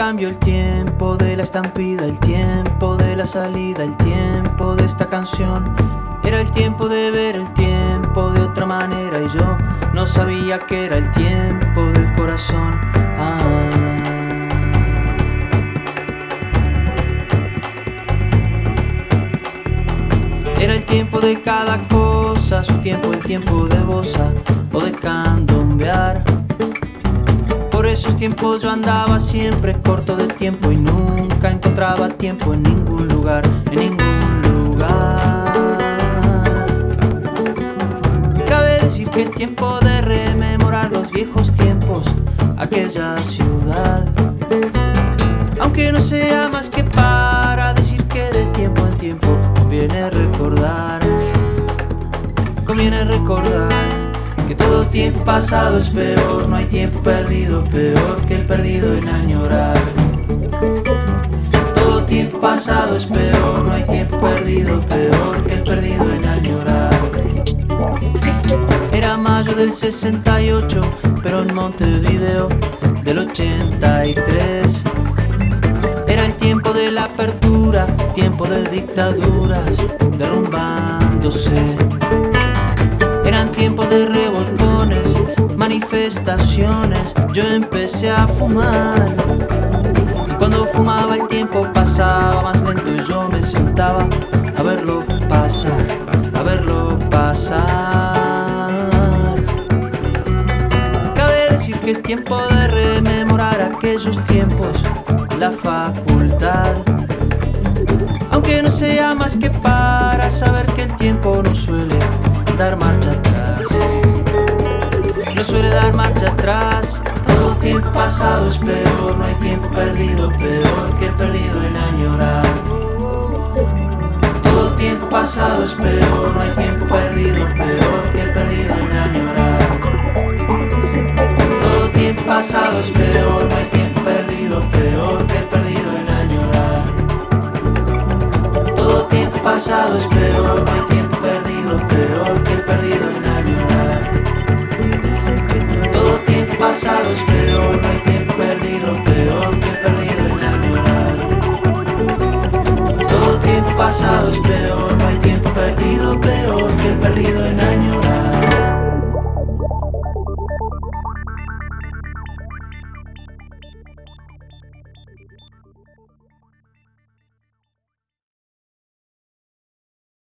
cambio, el tiempo de la estampida, el tiempo de la salida, el tiempo de esta canción. Era el tiempo de ver el tiempo de otra manera y yo no sabía que era el tiempo del corazón. Era el tiempo de cada cosa, su tiempo, el tiempo de bossa o de candombear. Por esos tiempos yo andaba siempre corto de tiempo y nunca encontraba tiempo en ningún lugar, en ningún lugar. Cabe decir que es tiempo de rememorar los viejos tiempos, aquella ciudad. Aunque no sea más que para decir que de tiempo en tiempo conviene recordar que todo tiempo pasado es peor, no hay tiempo perdido peor que el perdido en añorar. Todo tiempo pasado es peor, no hay tiempo perdido peor que el perdido en añorar. Era mayo del 68, pero en Montevideo del 83. Era el tiempo de la apertura, tiempo de dictaduras derrumbándose. Eran tiempos de revolcones, manifestaciones. Yo empecé a fumar y cuando fumaba el tiempo pasaba más lento y yo me sentaba a verlo pasar, a verlo pasar. Cabe decir que es tiempo de rememorar aquellos tiempos, la facultad. Aunque no sea más que para saber que el tiempo no suele dar marcha atrás, no suele dar marcha atrás. Todo tiempo pasado es peor, no hay tiempo perdido peor que el perdido en añorar. Todo tiempo pasado es peor, no hay tiempo perdido peor que el perdido en añorar. Todo tiempo pasado es peor, no hay tiempo perdido peor que el perdido en añorar. Todo tiempo pasado es peor, no hay tiempo perdido peor que el perdido en añorar. Todo tiempo pasado es peor, no hay tiempo perdido peor que el perdido en añorar. Todo tiempo pasado es peor.